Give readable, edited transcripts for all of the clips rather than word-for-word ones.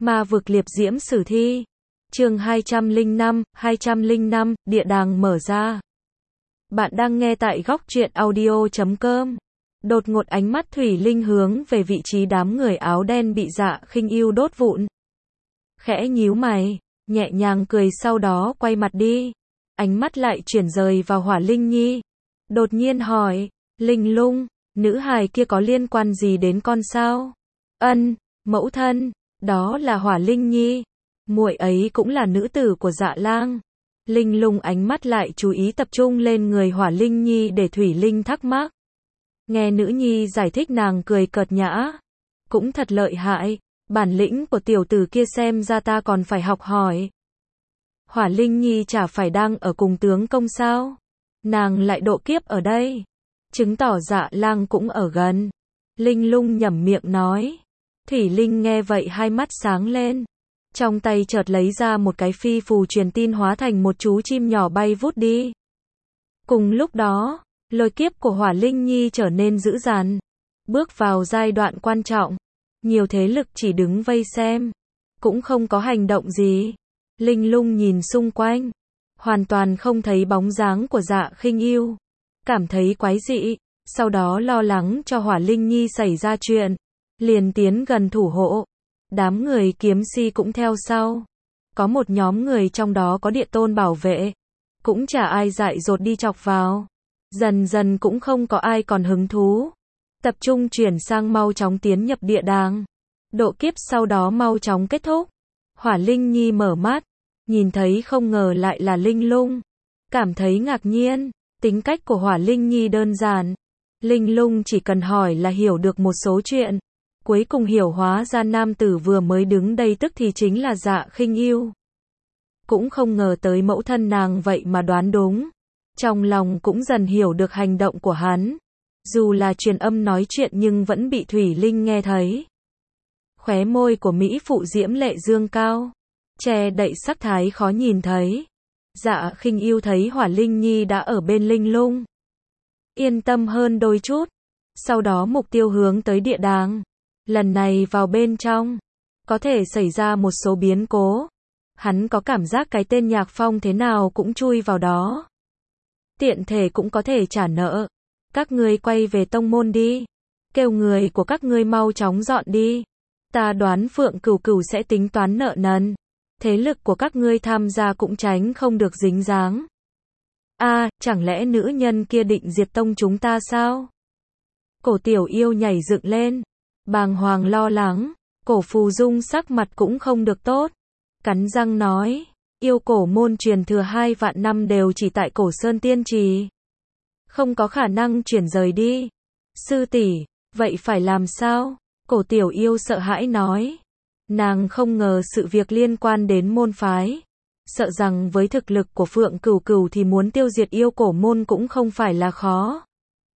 Ma vực liệp diễm sử thi. Chương 205, địa đàng mở ra. Bạn đang nghe tại góc truyện audio.com. Đột ngột ánh mắt Thủy Linh hướng về vị trí đám người áo đen bị Dạ Khinh Ưu đốt vụn. Khẽ nhíu mày, nhẹ nhàng cười, sau đó quay mặt đi. Ánh mắt lại chuyển rời vào Hỏa Linh Nhi. Đột nhiên hỏi, Linh Lung, nữ hài kia có liên quan gì đến con sao? Ân, mẫu thân, đó là Hỏa Linh Nhi. Muội ấy cũng là nữ tử của Dạ Lang. Linh Lung ánh mắt lại chú ý tập trung lên người Hỏa Linh Nhi để Thủy Linh thắc mắc. Nghe nữ nhi giải thích, nàng cười cợt nhã. Cũng thật lợi hại, bản lĩnh của tiểu tử kia xem ra ta còn phải học hỏi. Hỏa Linh Nhi chả phải đang ở cùng tướng công sao? Nàng lại độ kiếp ở đây, chứng tỏ Dạ Lang cũng ở gần. Linh Lung nhẩm miệng nói. Thủy Linh nghe vậy hai mắt sáng lên. Trong tay chợt lấy ra một cái phi phù truyền tin, hóa thành một chú chim nhỏ bay vút đi. Cùng lúc đó, lôi kiếp của Hỏa Linh Nhi trở nên dữ dằn, bước vào giai đoạn quan trọng. Nhiều thế lực chỉ đứng vây xem, cũng không có hành động gì. Linh Lung nhìn xung quanh, hoàn toàn không thấy bóng dáng của Dạ Khinh Ưu, cảm thấy quái dị, sau đó lo lắng cho Hỏa Linh Nhi xảy ra chuyện, liền tiến gần thủ hộ. Đám người kiếm si cũng theo sau. Có một nhóm người trong đó có địa tôn bảo vệ, cũng chả ai dại dột đi chọc vào. Dần dần cũng không có ai còn hứng thú, tập trung chuyển sang mau chóng tiến nhập địa đàng. Độ kiếp sau đó mau chóng kết thúc. Hỏa Linh Nhi mở mắt, nhìn thấy không ngờ lại là Linh Lung, cảm thấy ngạc nhiên. Tính cách của Hỏa Linh Nhi đơn giản, Linh Lung chỉ cần hỏi là hiểu được một số chuyện. Cuối cùng hiểu hóa ra nam tử vừa mới đứng đây tức thì chính là Dạ Khinh Ưu. Cũng không ngờ tới mẫu thân nàng vậy mà đoán đúng. Trong lòng cũng dần hiểu được hành động của hắn. Dù là truyền âm nói chuyện nhưng vẫn bị Thủy Linh nghe thấy. Khóe môi của mỹ phụ diễm lệ dương cao, che đậy sắc thái khó nhìn thấy. Dạ Khinh Ưu thấy Hỏa Linh Nhi đã ở bên Linh Lung, yên tâm hơn đôi chút. Sau đó mục tiêu hướng tới địa đàng. Lần này vào bên trong, có thể xảy ra một số biến cố. Hắn có cảm giác cái tên Nhạc Phong thế nào cũng chui vào đó. Tiện thể cũng có thể trả nợ. Các ngươi quay về tông môn đi. Kêu người của các ngươi mau chóng dọn đi. Ta đoán Phượng Cửu Cửu sẽ tính toán nợ nần. Thế lực của các ngươi tham gia cũng tránh không được dính dáng. Chẳng lẽ nữ nhân kia định diệt tông chúng ta sao? Cổ Tiểu Yêu nhảy dựng lên, bàng hoàng lo lắng. Cổ Phù Dung sắc mặt cũng không được tốt, cắn răng nói, yêu cổ môn truyền thừa 2 vạn năm đều chỉ tại Cổ Sơn Tiên Trì, không có khả năng chuyển rời đi. Sư tỷ, vậy phải làm sao? Cổ Tiểu Yêu sợ hãi nói. Nàng không ngờ sự việc liên quan đến môn phái, sợ rằng với thực lực của Phượng Cửu Cửu thì muốn tiêu diệt yêu cổ môn cũng không phải là khó.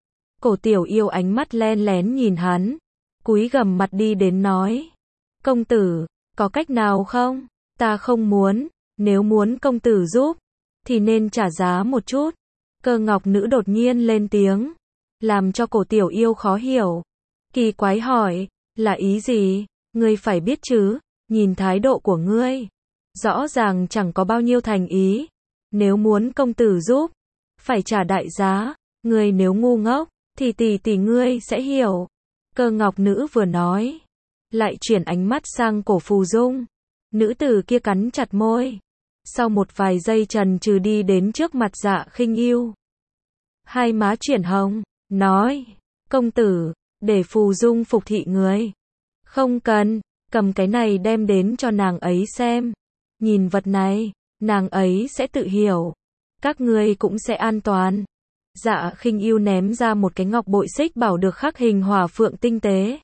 Cổ Tiểu Yêu ánh mắt len lén nhìn hắn, cúi gằm mặt đi đến nói. Công tử, có cách nào không? Ta không muốn, nếu muốn công tử giúp, thì nên trả giá một chút. Cơ Ngọc Nữ đột nhiên lên tiếng, làm cho Cổ Tiểu Yêu khó hiểu. Kỳ quái hỏi, là ý gì? Ngươi phải biết chứ, nhìn thái độ của ngươi, rõ ràng chẳng có bao nhiêu thành ý. Nếu muốn công tử giúp, phải trả đại giá. Ngươi nếu ngu ngốc, thì tỷ ngươi sẽ hiểu. Cơ Ngọc Nữ vừa nói, lại chuyển ánh mắt sang Cổ Phù Dung. Nữ tử kia cắn chặt môi, sau một vài giây chần chừ đi đến trước mặt Dạ Khinh Ưu. Hai má chuyển hồng, nói, công tử, để Phù Dung phục thị người. Không cần, cầm cái này đem đến cho nàng ấy xem. Nhìn vật này, nàng ấy sẽ tự hiểu. Các ngươi cũng sẽ an toàn. Dạ Khinh Ưu ném ra một cái ngọc bội xích bảo được khắc hình hỏa phượng tinh tế,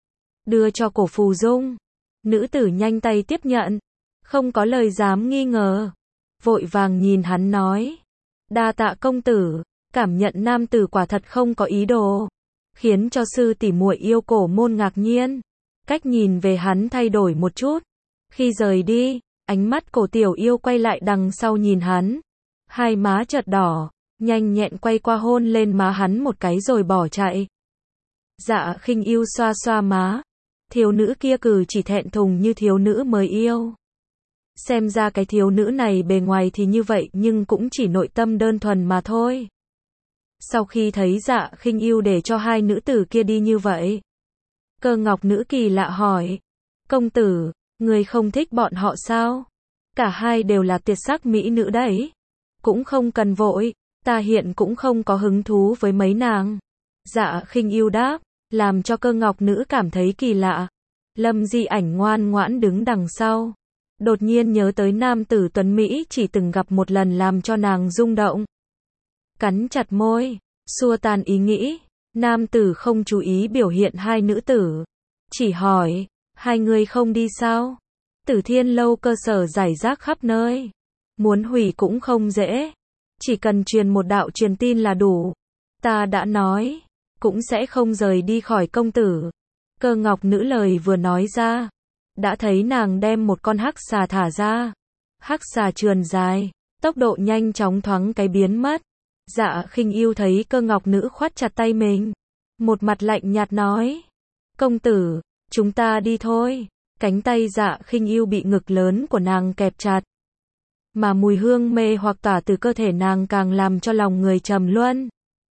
đưa cho Cổ Phù Dung. Nữ tử nhanh tay tiếp nhận, không có lời dám nghi ngờ, vội vàng nhìn hắn nói, đa tạ công tử. Cảm nhận nam tử quả thật không có ý đồ, khiến cho sư tỷ muội yêu cổ môn ngạc nhiên. Cách nhìn về hắn thay đổi một chút. Khi rời đi, ánh mắt Cổ Tiểu Yêu quay lại đằng sau nhìn hắn, hai má chợt đỏ, nhanh nhẹn quay qua hôn lên má hắn một cái rồi bỏ chạy. Dạ Khinh Ưu xoa xoa má, Thiếu nữ kia cử chỉ thẹn thùng như thiếu nữ mới yêu. Xem ra cái thiếu nữ này bề ngoài thì như vậy nhưng cũng chỉ nội tâm đơn thuần mà thôi. Sau khi thấy Dạ Khinh Ưu để cho hai nữ tử kia đi như vậy, Cơ Ngọc Nữ kỳ lạ hỏi, công tử, người không thích bọn họ sao? Cả hai đều là tuyệt sắc mỹ nữ đấy. Cũng không cần vội, ta hiện cũng không có hứng thú với mấy nàng. Dạ Khinh Ưu đáp, làm cho Cơ Ngọc Nữ cảm thấy kỳ lạ. Lâm Di Ảnh ngoan ngoãn đứng đằng sau. Đột nhiên nhớ tới nam tử tuấn Mỹ chỉ từng gặp một lần làm cho nàng rung động. Cắn chặt môi, xua tan ý nghĩ. Nam tử không chú ý biểu hiện hai nữ tử. Chỉ hỏi, hai người không đi sao? Tử Thiên Lâu cơ sở rải rác khắp nơi. Muốn hủy cũng không dễ. Chỉ cần truyền một đạo truyền tin là đủ. Ta đã nói, cũng sẽ không rời đi khỏi công tử. Cơ Ngọc Nữ lời vừa nói ra, đã thấy nàng đem một con hắc xà thả ra. Hắc xà trườn dài, tốc độ nhanh chóng thoáng cái biến mất. Dạ Khinh Ưu thấy Cơ Ngọc Nữ khoát chặt tay mình, một mặt lạnh nhạt nói, công tử, chúng ta đi thôi. Cánh tay Dạ Khinh Ưu bị ngực lớn của nàng kẹp chặt, mà mùi hương mê hoặc tỏa từ cơ thể nàng càng làm cho lòng người trầm luân.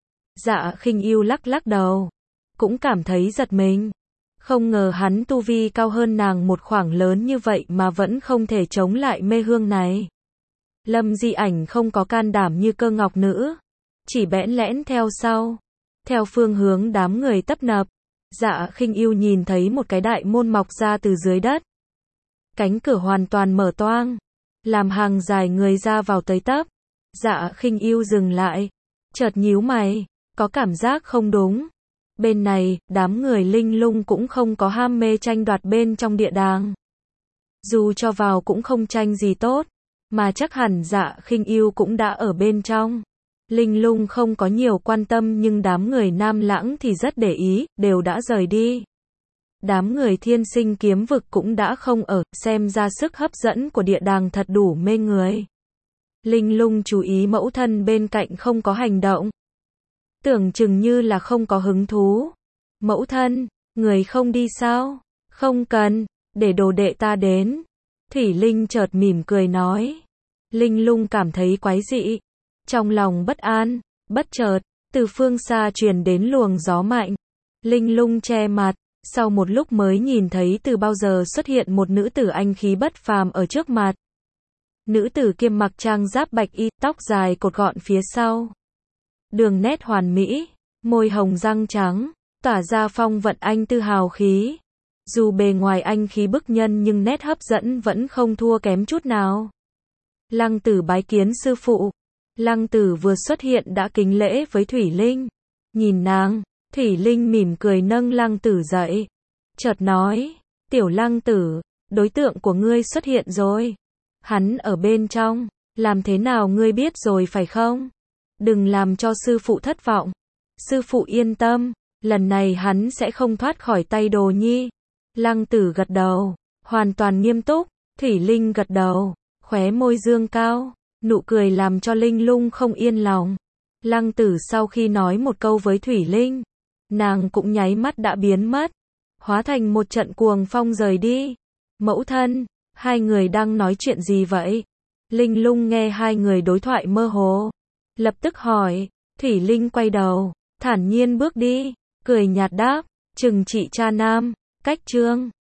Dạ Khinh Ưu lắc lắc đầu, cũng cảm thấy giật mình. Không ngờ hắn tu vi cao hơn nàng một khoảng lớn như vậy mà vẫn không thể chống lại mê hương này. Lâm Di Ảnh không có can đảm như Cơ Ngọc Nữ, chỉ bẽn lẽn theo sau, theo phương hướng đám người tấp nập. Dạ Khinh Ưu nhìn thấy một cái đại môn mọc ra từ dưới đất. Cánh cửa hoàn toàn mở toang, làm hàng dài người ra vào tới tấp. Dạ Khinh Ưu dừng lại, chợt nhíu mày, có cảm giác không đúng. Bên này, đám người Linh Lung cũng không có ham mê tranh đoạt bên trong địa đàng. Dù cho vào cũng không tranh gì tốt, mà chắc hẳn Dạ Khinh Ưu cũng đã ở bên trong. Linh Lung không có nhiều quan tâm nhưng đám người Nam Lãng thì rất để ý, đều đã rời đi. Đám người Thiên Sinh Kiếm Vực cũng đã không ở, xem ra sức hấp dẫn của địa đàng thật đủ mê người. Linh Lung chú ý mẫu thân bên cạnh không có hành động. Tưởng chừng như là không có hứng thú. Mẫu thân, người không đi sao? Không cần, để đồ đệ ta đến. Thủy Linh chợt mỉm cười nói. Linh Lung cảm thấy quái dị. Trong lòng bất an, bất chợt, từ phương xa truyền đến luồng gió mạnh. Linh Lung che mặt, sau một lúc mới nhìn thấy từ bao giờ xuất hiện một nữ tử anh khí bất phàm ở trước mặt. Nữ tử kia mặc trang giáp bạch y, tóc dài cột gọn phía sau. Đường nét hoàn mỹ, môi hồng răng trắng, tỏa ra phong vận anh tư hào khí. Dù bề ngoài anh khí bức nhân nhưng nét hấp dẫn vẫn không thua kém chút nào. Lăng Tử bái kiến sư phụ. Lăng Tử vừa xuất hiện đã kính lễ với Thủy Linh. Nhìn nàng, Thủy Linh mỉm cười nâng Lăng Tử dậy. Chợt nói, tiểu Lăng Tử, đối tượng của ngươi xuất hiện rồi. Hắn ở bên trong, làm thế nào ngươi biết rồi phải không? Đừng làm cho sư phụ thất vọng. Sư phụ yên tâm, lần này hắn sẽ không thoát khỏi tay Đồ Nhi. Lăng Tử gật đầu, hoàn toàn nghiêm túc. Thủy Linh gật đầu, khóe môi dương cao, nụ cười làm cho Linh Lung không yên lòng. Lăng Tử sau khi nói một câu với Thủy Linh, nàng cũng nháy mắt đã biến mất, hóa thành một trận cuồng phong rời đi. Mẫu thân, hai người đang nói chuyện gì vậy? Linh Lung nghe hai người đối thoại mơ hồ, lập tức hỏi. Thủy Linh quay đầu, thản nhiên bước đi, cười nhạt đáp, trừng trị cha nam, cách chương.